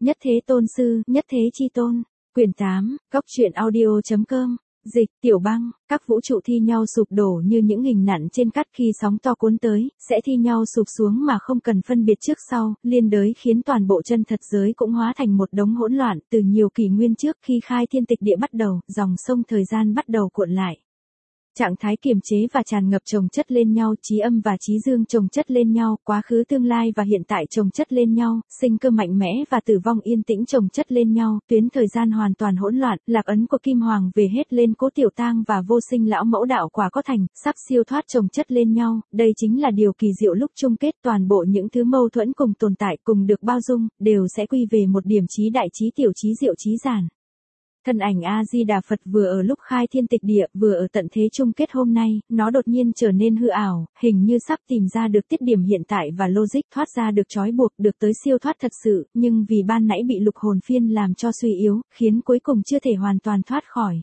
Nhất Thế Tôn Sư, Nhất Thế Chi Tôn. Quyển 8, Góc truyện audio.com. Dịch, Tiểu Băng. Các vũ trụ thi nhau sụp đổ như những hình nặn trên cát khi sóng to cuốn tới, sẽ thi nhau sụp xuống mà không cần phân biệt trước sau, liên đới khiến toàn bộ chân thật giới cũng hóa thành một đống hỗn loạn. Từ nhiều kỷ nguyên trước, khi khai thiên tịch địa bắt đầu, dòng sông thời gian bắt đầu cuộn lại. Trạng thái kiềm chế và tràn ngập chồng chất lên nhau, trí âm và trí dương chồng chất lên nhau, quá khứ tương lai và hiện tại chồng chất lên nhau, sinh cơ mạnh mẽ và tử vong yên tĩnh chồng chất lên nhau, tuyến thời gian hoàn toàn hỗn loạn, lạc ấn của Kim Hoàng về hết lên Cố Tiểu Tang và vô sinh lão mẫu đạo quả có thành, sắp siêu thoát chồng chất lên nhau, đây chính là điều kỳ diệu lúc chung kết. Toàn bộ những thứ mâu thuẫn cùng tồn tại, cùng được bao dung, đều sẽ quy về một điểm trí đại trí tiểu trí diệu trí giản. Thân ảnh A-di-đà Phật vừa ở lúc khai thiên tịch địa, vừa ở tận thế chung kết hôm nay, nó đột nhiên trở nên hư ảo, hình như sắp tìm ra được tiết điểm hiện tại và logic, thoát ra được trói buộc, được tới siêu thoát thật sự, nhưng vì ban nãy bị lục hồn phiên làm cho suy yếu, khiến cuối cùng chưa thể hoàn toàn thoát khỏi.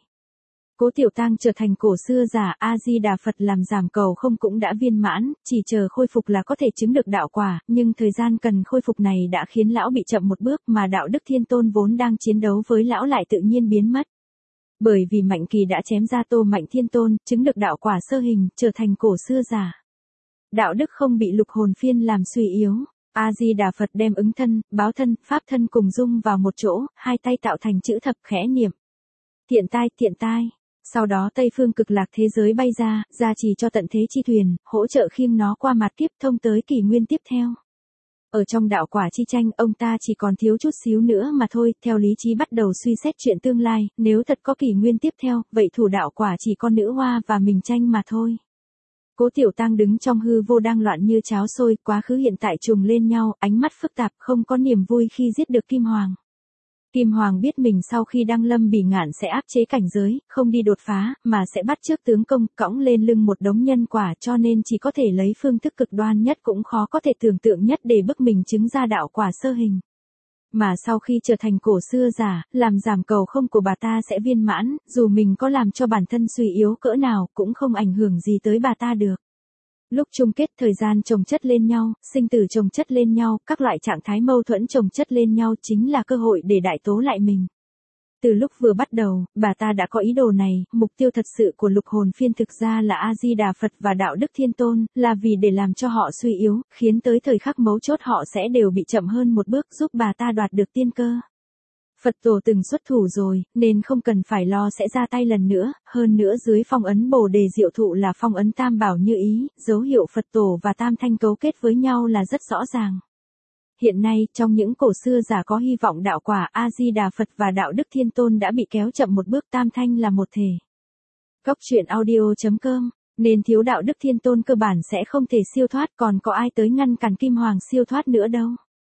Cố Tiểu Tang trở thành cổ xưa giả, A-di-đà Phật làm giảm cầu không cũng đã viên mãn, chỉ chờ khôi phục là có thể chứng được đạo quả, nhưng thời gian cần khôi phục này đã khiến lão bị chậm một bước, mà đạo đức Thiên Tôn vốn đang chiến đấu với lão lại tự nhiên biến mất. Bởi vì Mạnh Kỳ đã chém ra Tô Mạnh Thiên Tôn, chứng được đạo quả sơ hình, trở thành cổ xưa giả. Đạo đức không bị lục hồn phiên làm suy yếu. A-di-đà Phật đem ứng thân, báo thân, pháp thân cùng dung vào một chỗ, hai tay tạo thành chữ thập, khẽ niệm. Tiện tai. Sau đó Tây Phương Cực Lạc thế giới bay ra, gia trì cho tận thế chi thuyền, hỗ trợ khiêng nó qua mặt kiếp thông tới kỷ nguyên tiếp theo. Ở trong đạo quả chi tranh, ông ta chỉ còn thiếu chút xíu nữa mà thôi, theo lý trí bắt đầu suy xét chuyện tương lai, nếu thật có kỷ nguyên tiếp theo, vậy thủ đạo quả chỉ có nữ hoa và mình tranh mà thôi. Cố Tiểu Tang đứng trong hư vô đang loạn như cháo sôi, quá khứ hiện tại trùng lên nhau, ánh mắt phức tạp, không có niềm vui khi giết được Kim Hoàng. Kim Hoàng biết mình sau khi đăng lâm bỉ ngạn sẽ áp chế cảnh giới, không đi đột phá, mà sẽ bắt chước tướng công, cõng lên lưng một đống nhân quả, cho nên chỉ có thể lấy phương thức cực đoan nhất cũng khó có thể tưởng tượng nhất để bức mình chứng ra đạo quả sơ hình. Mà sau khi trở thành cổ xưa giả, làm giảm cầu không của bà ta sẽ viên mãn, dù mình có làm cho bản thân suy yếu cỡ nào, cũng không ảnh hưởng gì tới bà ta được. Lúc chung kết thời gian chồng chất lên nhau, sinh tử chồng chất lên nhau, các loại trạng thái mâu thuẫn chồng chất lên nhau chính là cơ hội để đại tố lại mình. Từ lúc vừa bắt đầu, bà ta đã có ý đồ này, mục tiêu thật sự của lục hồn phiên thực ra là A-di-đà Phật và đạo đức Thiên Tôn, là vì để làm cho họ suy yếu, khiến tới thời khắc mấu chốt họ sẽ đều bị chậm hơn một bước, giúp bà ta đoạt được tiên cơ. Phật tổ từng xuất thủ rồi, nên không cần phải lo sẽ ra tay lần nữa, hơn nữa dưới phong ấn Bồ Đề Diệu Thụ là phong ấn Tam Bảo như ý, dấu hiệu Phật tổ và Tam Thanh cấu kết với nhau là rất rõ ràng. Hiện nay, trong những cổ xưa giả có hy vọng đạo quả, A-di-đà Phật và đạo đức Thiên Tôn đã bị kéo chậm một bước, Tam Thanh là một thể. Góc truyện audio.com, nên thiếu đạo đức Thiên Tôn cơ bản sẽ không thể siêu thoát, còn có ai tới ngăn cản Kim Hoàng siêu thoát nữa đâu.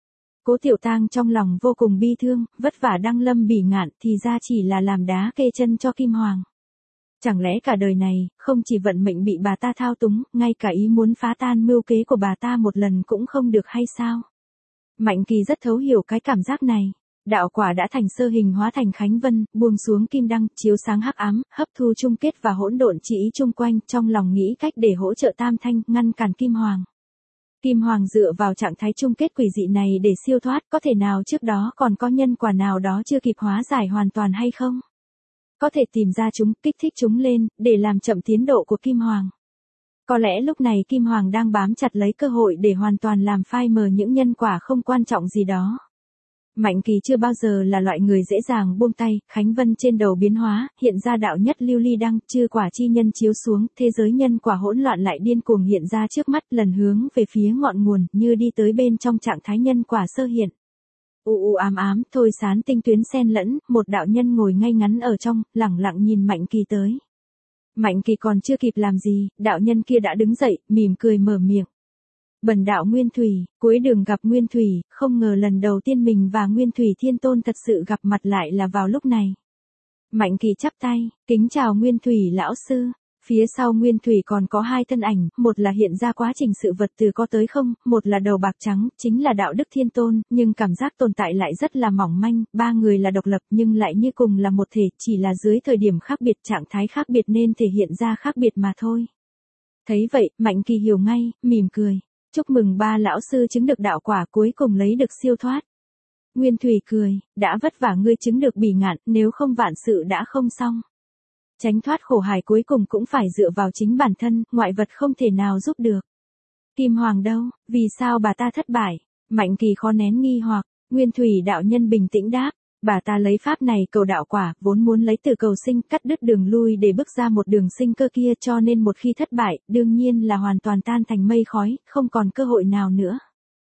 Cố Tiểu Tang trong lòng vô cùng bi thương, vất vả đăng lâm bỉ ngạn thì ra chỉ là làm đá kê chân cho Kim Hoàng. Chẳng lẽ cả đời này, không chỉ vận mệnh bị bà ta thao túng, ngay cả ý muốn phá tan mưu kế của bà ta một lần cũng không được hay sao? Mạnh Kỳ rất thấu hiểu cái cảm giác này. Đạo quả đã thành sơ hình hóa thành Khánh Vân, buông xuống kim đăng, chiếu sáng hắc ám, hấp thu chung kết và hỗn độn chỉ ý chung quanh, trong lòng nghĩ cách để hỗ trợ Tam Thanh, ngăn cản Kim Hoàng. Kim Hoàng dựa vào trạng thái chung kết quỷ dị này để siêu thoát, có thể nào trước đó còn có nhân quả nào đó chưa kịp hóa giải hoàn toàn hay không? Có thể tìm ra chúng, kích thích chúng lên, để làm chậm tiến độ của Kim Hoàng. Có lẽ lúc này Kim Hoàng đang bám chặt lấy cơ hội để hoàn toàn làm phai mờ những nhân quả không quan trọng gì đó. Mạnh Kỳ chưa bao giờ là loại người dễ dàng buông tay, Khánh Vân trên đầu biến hóa, hiện ra đạo nhất lưu ly đăng, chư quả chi nhân chiếu xuống, thế giới nhân quả hỗn loạn lại điên cuồng hiện ra trước mắt, lần hướng về phía ngọn nguồn, như đi tới bên trong trạng thái nhân quả sơ hiện. U ám, thôi sán tinh tuyến xen lẫn, một đạo nhân ngồi ngay ngắn ở trong, lẳng lặng nhìn Mạnh Kỳ tới. Mạnh Kỳ còn chưa kịp làm gì, đạo nhân kia đã đứng dậy, mỉm cười mở miệng. Bần đạo Nguyên Thủy, cuối đường gặp Nguyên Thủy, không ngờ lần đầu tiên mình và Nguyên Thủy Thiên Tôn thật sự gặp mặt lại là vào lúc này. Mạnh Kỳ chắp tay, kính chào Nguyên Thủy lão sư. Phía sau Nguyên Thủy còn có hai thân ảnh, một là hiện ra quá trình sự vật từ có tới không, một là đầu bạc trắng, chính là đạo đức Thiên Tôn, nhưng cảm giác tồn tại lại rất là mỏng manh, ba người là độc lập nhưng lại như cùng là một thể, chỉ là dưới thời điểm khác biệt, trạng thái khác biệt nên thể hiện ra khác biệt mà thôi. Thấy vậy, Mạnh Kỳ hiểu ngay, mỉm cười. Chúc mừng ba lão sư chứng được đạo quả cuối cùng lấy được siêu thoát. Nguyên Thủy cười, đã vất vả ngươi chứng được bỉ ngạn, nếu không vạn sự đã không xong. Tránh thoát khổ hải cuối cùng cũng phải dựa vào chính bản thân, ngoại vật không thể nào giúp được. Kim Hoàng đâu, vì sao bà ta thất bại? Mạnh Kỳ khó nén nghi hoặc, Nguyên Thủy đạo nhân bình tĩnh đáp, bà ta lấy pháp này cầu đạo quả, vốn muốn lấy từ cầu sinh cắt đứt đường lui để bước ra một đường sinh cơ kia, cho nên một khi thất bại, đương nhiên là hoàn toàn tan thành mây khói, không còn cơ hội nào nữa.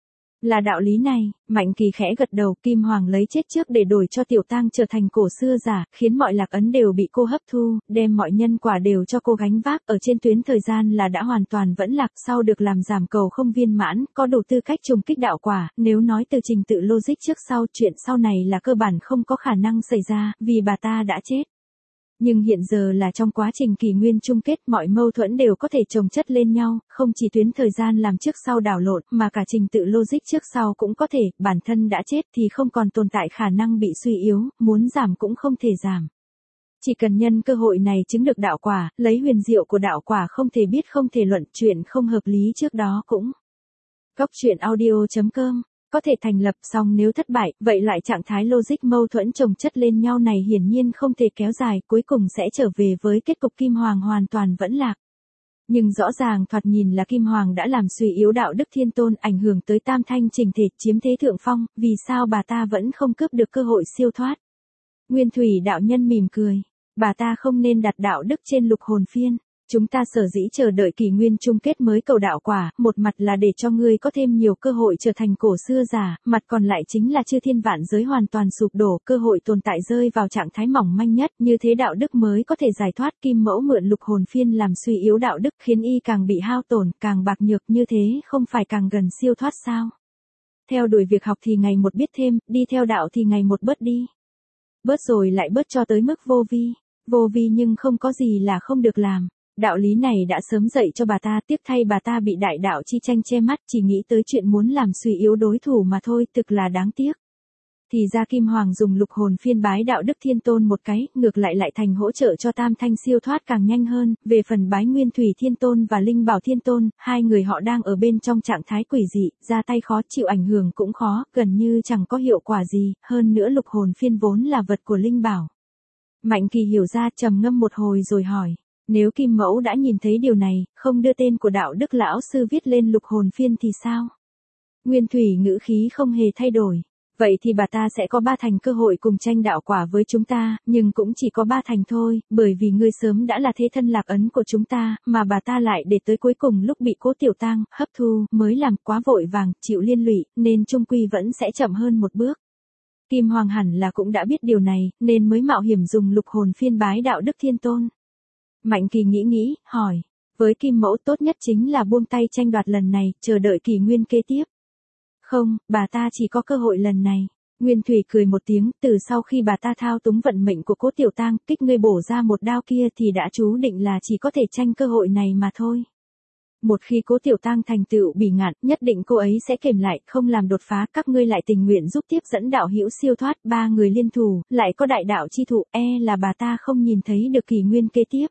Là đạo lý này, Mạnh Kỳ khẽ gật đầu, Kim Hoàng lấy chết trước để đổi cho Tiểu Tang trở thành cổ xưa giả, khiến mọi lạc ấn đều bị cô hấp thu, đem mọi nhân quả đều cho cô gánh vác, ở trên tuyến thời gian là đã hoàn toàn vẫn lạc, sau được làm giảm cầu không viên mãn, có đủ tư cách trùng kích đạo quả, nếu nói từ trình tự logic trước sau, chuyện sau này là cơ bản không có khả năng xảy ra, vì bà ta đã chết. Nhưng hiện giờ là trong quá trình kỷ nguyên chung kết, mọi mâu thuẫn đều có thể chồng chất lên nhau, không chỉ tuyến thời gian làm trước sau đảo lộn, mà cả trình tự logic trước sau cũng có thể, bản thân đã chết thì không còn tồn tại khả năng bị suy yếu, muốn giảm cũng không thể giảm. Chỉ cần nhân cơ hội này chứng được đạo quả, lấy huyền diệu của đạo quả không thể biết không thể luận, chuyện không hợp lý trước đó cũng. Góc truyện audio.com có thể thành lập, xong nếu thất bại, vậy lại trạng thái logic mâu thuẫn chồng chất lên nhau này hiển nhiên không thể kéo dài, cuối cùng sẽ trở về với kết cục Kim Hoàng hoàn toàn vẫn lạc. Nhưng rõ ràng thoạt nhìn là Kim Hoàng đã làm suy yếu đạo đức thiên tôn, ảnh hưởng tới tam thanh trình thể, chiếm thế thượng phong, vì sao bà ta vẫn không cướp được cơ hội siêu thoát? Nguyên Thủy đạo nhân mỉm cười, bà ta không nên đặt đạo đức trên lục hồn phiên. Chúng ta sở dĩ chờ đợi kỷ nguyên chung kết mới cầu đạo quả, một mặt là để cho ngươi có thêm nhiều cơ hội trở thành cổ xưa giả, mặt còn lại chính là chư thiên vạn giới hoàn toàn sụp đổ, cơ hội tồn tại rơi vào trạng thái mỏng manh nhất, như thế đạo đức mới có thể giải thoát. Kim Mẫu mượn lục hồn phiên làm suy yếu đạo đức, khiến y càng bị hao tổn, càng bạc nhược, như thế không phải càng gần siêu thoát sao? Theo đuổi việc học thì ngày một biết thêm, đi theo đạo thì ngày một bớt đi. Bớt rồi lại bớt cho tới mức vô vi. Vô vi nhưng không có gì là không được làm. Đạo lý này đã sớm dạy cho bà ta, tiếc thay bà ta bị đại đạo chi tranh che mắt, chỉ nghĩ tới chuyện muốn làm suy yếu đối thủ mà thôi, thực là đáng tiếc. Thì ra Kim Hoàng dùng lục hồn phiên bái đạo đức thiên tôn một cái, ngược lại lại thành hỗ trợ cho tam thanh siêu thoát càng nhanh hơn. Về phần bái Nguyên Thủy thiên tôn và Linh Bảo thiên tôn, hai người họ đang ở bên trong trạng thái quỷ dị, ra tay khó, chịu ảnh hưởng cũng khó, gần như chẳng có hiệu quả gì, hơn nữa lục hồn phiên vốn là vật của Linh Bảo. Mạnh Kỳ hiểu ra, trầm ngâm một hồi rồi hỏi. Nếu Kim Mẫu đã nhìn thấy điều này, không đưa tên của đạo đức lão sư viết lên lục hồn phiên thì sao? Nguyên Thủy ngữ khí không hề thay đổi. Vậy thì bà ta sẽ có 3 thành cơ hội cùng tranh đạo quả với chúng ta, nhưng cũng chỉ có 3 thành thôi, bởi vì ngươi sớm đã là thế thân lạc ấn của chúng ta, mà bà ta lại để tới cuối cùng lúc bị Cố Tiểu Tang hấp thu, mới làm quá vội vàng, chịu liên lụy, nên chung quy vẫn sẽ chậm hơn một bước. Kim Hoàng hẳn là cũng đã biết điều này, nên mới mạo hiểm dùng lục hồn phiên bái đạo đức thiên tôn. Mạnh Kỳ nghĩ, hỏi, với Kim Mẫu tốt nhất chính là buông tay tranh đoạt lần này, chờ đợi kỷ nguyên kế tiếp. Không, bà ta chỉ có cơ hội lần này. Nguyên Thủy cười một tiếng, từ sau khi bà ta thao túng vận mệnh của Cố Tiểu Tang, kích ngươi bổ ra một đao kia thì đã chú định là chỉ có thể tranh cơ hội này mà thôi. Một khi Cố Tiểu Tang thành tựu bỉ ngạn, nhất định cô ấy sẽ kềm lại, không làm đột phá, các ngươi lại tình nguyện giúp tiếp dẫn đạo hữu siêu thoát, 3 người liên thủ, lại có đại đạo chi thụ, là bà ta không nhìn thấy được kỷ nguyên kế tiếp.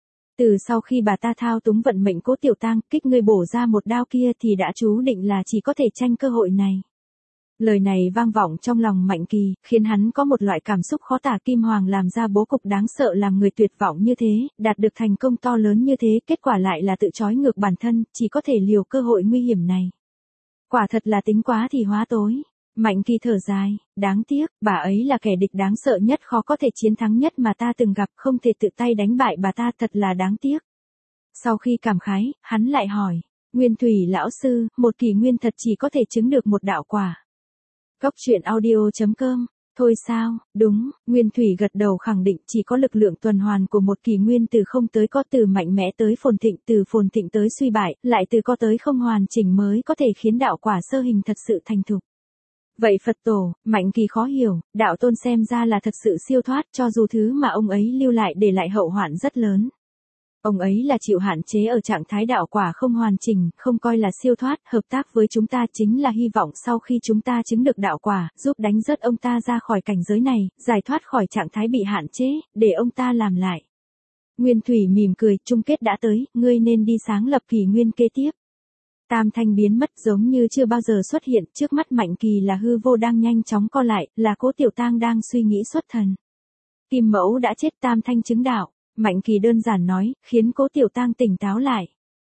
Từ sau khi bà ta thao túng vận mệnh Cố Tiểu Tang, kích ngươi bổ ra một đao kia thì đã chú định là chỉ có thể tranh cơ hội này. Lời này vang vọng trong lòng Mạnh Kỳ, khiến hắn có một loại cảm xúc khó tả. Kim Hoàng làm ra bố cục đáng sợ, làm người tuyệt vọng như thế, đạt được thành công to lớn như thế, kết quả lại là tự trói ngược bản thân, chỉ có thể liều cơ hội nguy hiểm này. Quả thật là tính quá thì hóa tối. Mạnh Kỳ thở dài, đáng tiếc, bà ấy là kẻ địch đáng sợ nhất, khó có thể chiến thắng nhất mà ta từng gặp, không thể tự tay đánh bại bà ta, thật là đáng tiếc. Sau khi cảm khái, hắn lại hỏi, Nguyên Thủy lão sư, một kỷ nguyên thật chỉ có thể chứng được một đạo quả. Góc truyện audio.com, thôi sao, đúng, Nguyên Thủy gật đầu khẳng định, chỉ có lực lượng tuần hoàn của một kỷ nguyên từ không tới có, từ mạnh mẽ tới phồn thịnh, từ phồn thịnh tới suy bại, lại từ có tới không hoàn chỉnh mới có thể khiến đạo quả sơ hình thật sự thành thục. Vậy Phật tổ, Mạnh Kỳ khó hiểu, đạo tôn xem ra là thật sự siêu thoát, cho dù thứ mà ông ấy lưu lại để lại hậu hoạn rất lớn. Ông ấy là chịu hạn chế ở trạng thái đạo quả không hoàn chỉnh, không coi là siêu thoát, hợp tác với chúng ta chính là hy vọng sau khi chúng ta chứng được đạo quả, giúp đánh rớt ông ta ra khỏi cảnh giới này, giải thoát khỏi trạng thái bị hạn chế, để ông ta làm lại. Nguyên Thủy mỉm cười, chung kết đã tới, ngươi nên đi sáng lập kỷ nguyên kế tiếp. Tam thanh biến mất giống như chưa bao giờ xuất hiện, trước mắt Mạnh Kỳ là hư vô đang nhanh chóng co lại, là Cố Tiểu Tang đang suy nghĩ xuất thần. Kim mẫu đã chết, tam thanh chứng đạo, Mạnh Kỳ đơn giản nói, khiến Cố Tiểu Tang tỉnh táo lại.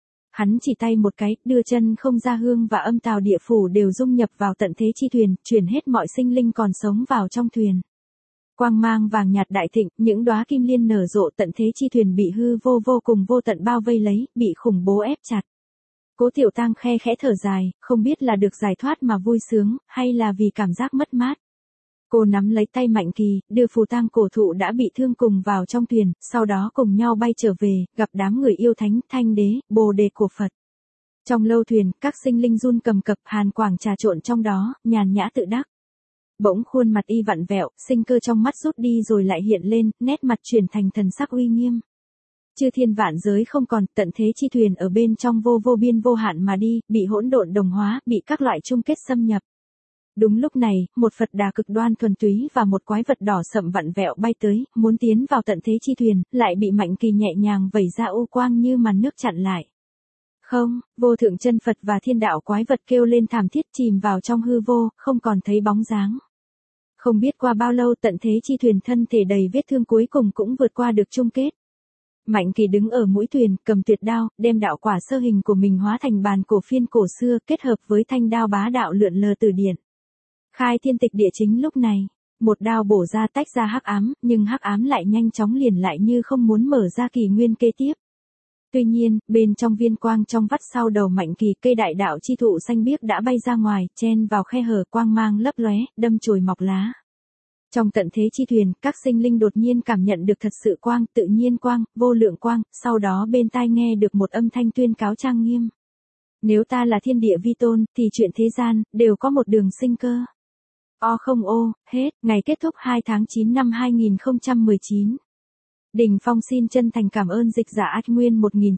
Hắn chỉ tay một cái, đưa chân không ra hương và âm tào địa phủ đều dung nhập vào tận thế chi thuyền, chuyển hết mọi sinh linh còn sống vào trong thuyền. Quang mang vàng nhạt đại thịnh, những đóa kim liên nở rộ, tận thế chi thuyền bị hư vô vô cùng vô tận bao vây lấy, bị khủng bố ép chặt. Cố Tiểu Tang khe khẽ thở dài, không biết là được giải thoát mà vui sướng, hay là vì cảm giác mất mát. Cô nắm lấy tay Mạnh Kỳ, đưa phù tang cổ thụ đã bị thương cùng vào trong thuyền, sau đó cùng nhau bay trở về, gặp đám người yêu thánh, thanh đế, bồ đề của Phật. Trong lâu thuyền, các sinh linh run cầm cập, hàn quảng trà trộn trong đó, nhàn nhã tự đắc. Bỗng khuôn mặt y vặn vẹo, sinh cơ trong mắt rút đi rồi lại hiện lên, nét mặt chuyển thành thần sắc uy nghiêm. Chư thiên vạn giới không còn, tận thế chi thuyền ở bên trong vô vô biên vô hạn mà đi, bị hỗn độn đồng hóa, bị các loại chung kết xâm nhập. Đúng lúc này, một Phật đà cực đoan thuần túy và một quái vật đỏ sậm vặn vẹo bay tới, muốn tiến vào tận thế chi thuyền, lại bị Mạnh Kỳ nhẹ nhàng vẩy ra u quang như màn nước chặn lại. Không, vô thượng chân Phật và thiên đạo quái vật kêu lên thảm thiết chìm vào trong hư vô, không còn thấy bóng dáng. Không biết qua bao lâu tận thế chi thuyền thân thể đầy vết thương cuối cùng cũng vượt qua được chung kết. Mạnh Kỳ đứng ở mũi thuyền, cầm tuyệt đao, đem đạo quả sơ hình của mình hóa thành bàn cổ phiên cổ xưa, kết hợp với thanh đao bá đạo lượn lờ từ điện. Khai thiên tịch địa chính lúc này, một đao bổ ra tách ra hắc ám, nhưng hắc ám lại nhanh chóng liền lại như không muốn mở ra kỷ nguyên kế tiếp. Tuy nhiên, bên trong viên quang trong vắt sau đầu Mạnh Kỳ, cây đại đạo chi thụ xanh biếc đã bay ra ngoài, chen vào khe hở, quang mang lấp lóe, đâm chồi mọc lá. Trong tận thế chi thuyền, các sinh linh đột nhiên cảm nhận được thật sự quang, tự nhiên quang, vô lượng quang, sau đó bên tai nghe được một âm thanh tuyên cáo trang nghiêm. Nếu ta là thiên địa vi tôn, thì chuyện thế gian, đều có một đường sinh cơ. Không hết, ngày kết thúc 2 tháng 9 năm 2019. Đình Phong xin chân thành cảm ơn dịch giả Ách Nguyên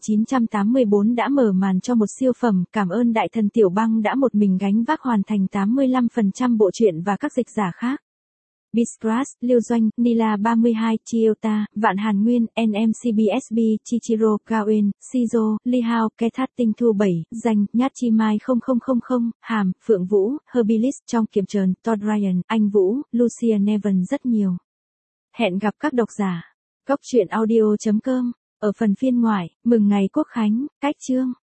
1984 đã mở màn cho một siêu phẩm, cảm ơn đại thần Tiểu Băng đã một mình gánh vác hoàn thành 85% bộ truyện và các dịch giả khác. Biscras, Liêu Doanh, Nila 32, Chiota, Vạn Hàn Nguyên, NMCBSB, Chichiro, Gawain, Shizo, Lee Hao, Kethat Tinh Thu 7, Danh, Nhát Chi Mai 0000, Hàm, Phượng Vũ, Herbilis, Trong Kiềm Trờn, Todd Ryan, Anh Vũ, Lucia Neven rất nhiều. Hẹn gặp các độc giả. Cốc truyện audio.com, ở phần phiên ngoại, mừng ngày Quốc Khánh, cách chương.